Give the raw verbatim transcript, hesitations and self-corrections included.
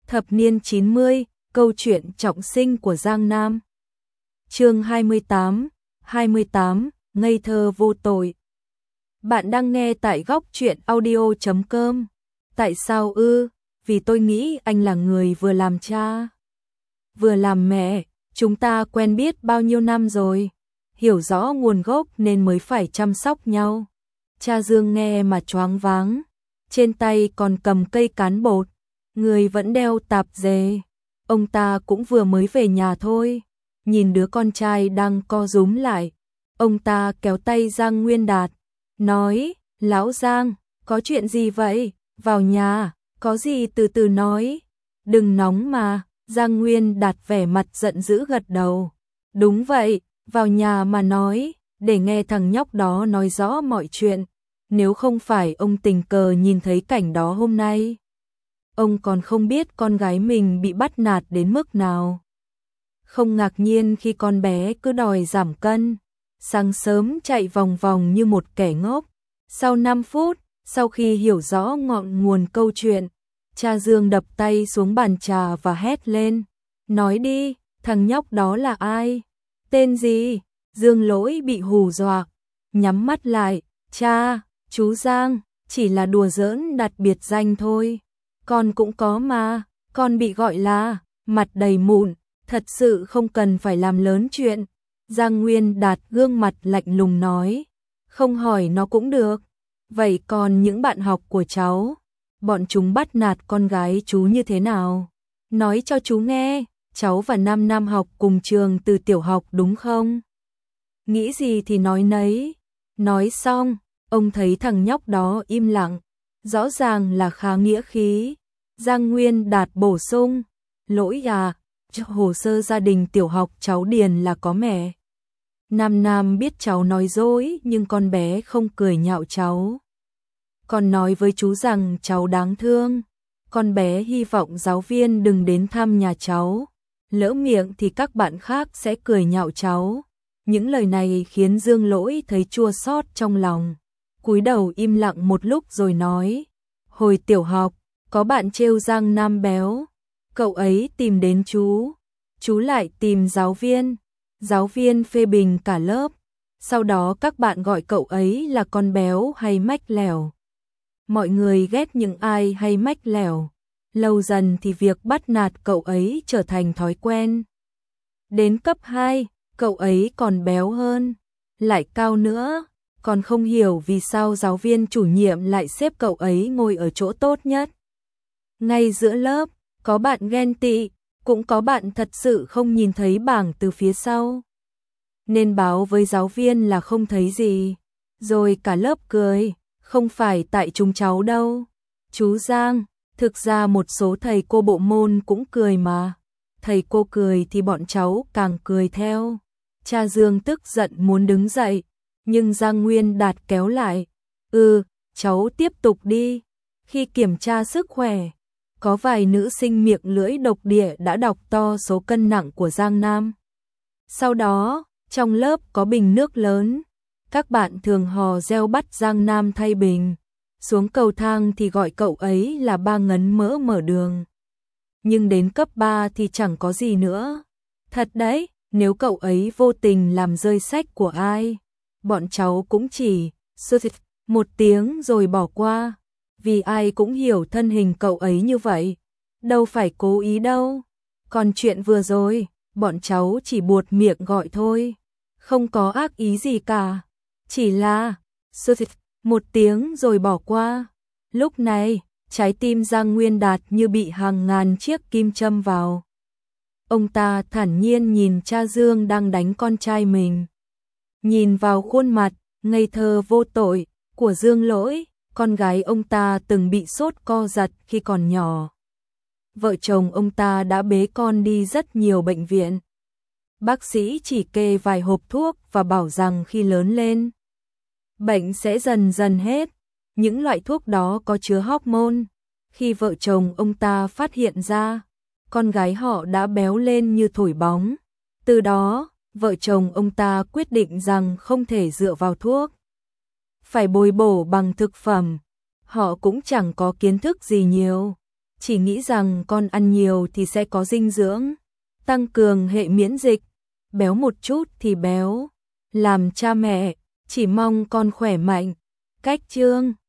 Thập niên chín mươi, câu chuyện trọng sinh của Giang Nam. Chương hai mươi tám, hai mươi tám, ngây thơ vô tội. Bạn đang nghe tại góc truyện audio chấm com. Tại sao ư? Vì tôi nghĩ anh là người vừa làm cha, vừa làm mẹ, chúng ta quen biết bao nhiêu năm rồi, hiểu rõ nguồn gốc nên mới phải chăm sóc nhau. Cha Dương nghe mà choáng váng, trên tay còn cầm cây cán bột, người vẫn đeo tạp dề. Ông ta cũng vừa mới về nhà thôi, nhìn đứa con trai đang co rúm lại, ông ta kéo tay Giang Nguyên Đạt, nói: "Lão Giang, có chuyện gì vậy? Vào nhà, có gì từ từ nói, đừng nóng mà." Giang Nguyên Đạt vẻ mặt giận dữ gật đầu. "Đúng vậy, vào nhà mà nói, để nghe thằng nhóc đó nói rõ mọi chuyện. Nếu không phải ông tình cờ nhìn thấy cảnh đó hôm nay, ông còn không biết con gái mình bị bắt nạt đến mức nào." Không ngạc nhiên khi con bé cứ đòi giảm cân, sáng sớm chạy vòng vòng như một kẻ ngốc. Sau năm phút, sau khi hiểu rõ ngọn nguồn câu chuyện, cha Dương đập tay xuống bàn trà và hét lên: "Nói đi, thằng nhóc đó là ai? Tên gì?" Dương Lỗi bị hù dọa, nhắm mắt lại: "Cha, chú Giang, chỉ là đùa giỡn đặt biệt danh thôi. Con cũng có mà, con bị gọi là mặt đầy mụn, thật sự không cần phải làm lớn chuyện." Giang Nguyên Đạt gương mặt lạnh lùng nói: "Không hỏi nó cũng được. Vậy còn những bạn học của cháu, bọn chúng bắt nạt con gái chú như thế nào? Nói cho chú nghe, cháu và Nam Nam học cùng trường từ tiểu học đúng không? Nghĩ gì thì nói nấy." Nói xong, ông thấy thằng nhóc đó im lặng, rõ ràng là khá nghĩa khí. Giang Nguyên Đạt bổ sung: "Lỗi à, hồ sơ gia đình tiểu học cháu điền là có mẹ. Nam Nam biết cháu nói dối nhưng con bé không cười nhạo cháu, còn nói với chú rằng cháu đáng thương. Con bé hy vọng giáo viên đừng đến thăm nhà cháu, lỡ miệng thì các bạn khác sẽ cười nhạo cháu." Những lời này khiến Dương Lỗi thấy chua xót trong lòng, cúi đầu im lặng một lúc rồi nói: "Hồi tiểu học, có bạn trêu Giang Nam béo, cậu ấy tìm đến chú, chú lại tìm giáo viên, giáo viên phê bình cả lớp, sau đó các bạn gọi cậu ấy là con béo hay mách lẻo. Mọi người ghét những ai hay mách lẻo, lâu dần thì việc bắt nạt cậu ấy trở thành thói quen. Đến cấp hai, cậu ấy còn béo hơn, lại cao nữa, còn không hiểu vì sao giáo viên chủ nhiệm lại xếp cậu ấy ngồi ở chỗ tốt nhất. Ngay giữa lớp, có bạn ghen tị, cũng có bạn thật sự không nhìn thấy bảng từ phía sau, nên báo với giáo viên là không thấy gì. Rồi cả lớp cười, không phải tại chúng cháu đâu, chú Giang, thực ra một số thầy cô bộ môn cũng cười mà. Thầy cô cười thì bọn cháu càng cười theo." Cha Dương tức giận muốn đứng dậy, nhưng Giang Nguyên Đạt kéo lại: "Ừ, cháu tiếp tục đi." Khi kiểm tra sức khỏe, có vài nữ sinh miệng lưỡi độc địa đã đọc to số cân nặng của Giang Nam. Sau đó, trong lớp có bình nước lớn, các bạn thường hò reo bắt Giang Nam thay bình, xuống cầu thang thì gọi cậu ấy là ba ngấn mỡ mở đường. Nhưng đến cấp ba thì chẳng có gì nữa. Thật đấy, nếu cậu ấy vô tình làm rơi sách của ai, bọn cháu cũng chỉ sơ thịt một tiếng rồi bỏ qua, vì ai cũng hiểu thân hình cậu ấy như vậy, đâu phải cố ý đâu. Còn chuyện vừa rồi, bọn cháu chỉ buột miệng gọi thôi, không có ác ý gì cả, chỉ là sơ thịt một tiếng rồi bỏ qua." Lúc này, trái tim Giang Nguyên Đạt như bị hàng ngàn chiếc kim châm vào. Ông ta thản nhiên nhìn cha Dương đang đánh con trai mình, nhìn vào khuôn mặt ngây thơ vô tội của Dương Lỗi. Con gái ông ta từng bị sốt co giật khi còn nhỏ, vợ chồng ông ta đã bế con đi rất nhiều bệnh viện. Bác sĩ chỉ kê vài hộp thuốc và bảo rằng khi lớn lên, bệnh sẽ dần dần hết. Những loại thuốc đó có chứa hormone. Khi vợ chồng ông ta phát hiện ra, con gái họ đã béo lên như thổi bóng. Từ đó, vợ chồng ông ta quyết định rằng không thể dựa vào thuốc, phải bồi bổ bằng thực phẩm. Họ cũng chẳng có kiến thức gì nhiều, chỉ nghĩ rằng con ăn nhiều thì sẽ có dinh dưỡng, tăng cường hệ miễn dịch, béo một chút thì béo. Làm cha mẹ, chỉ mong con khỏe mạnh. Cách chương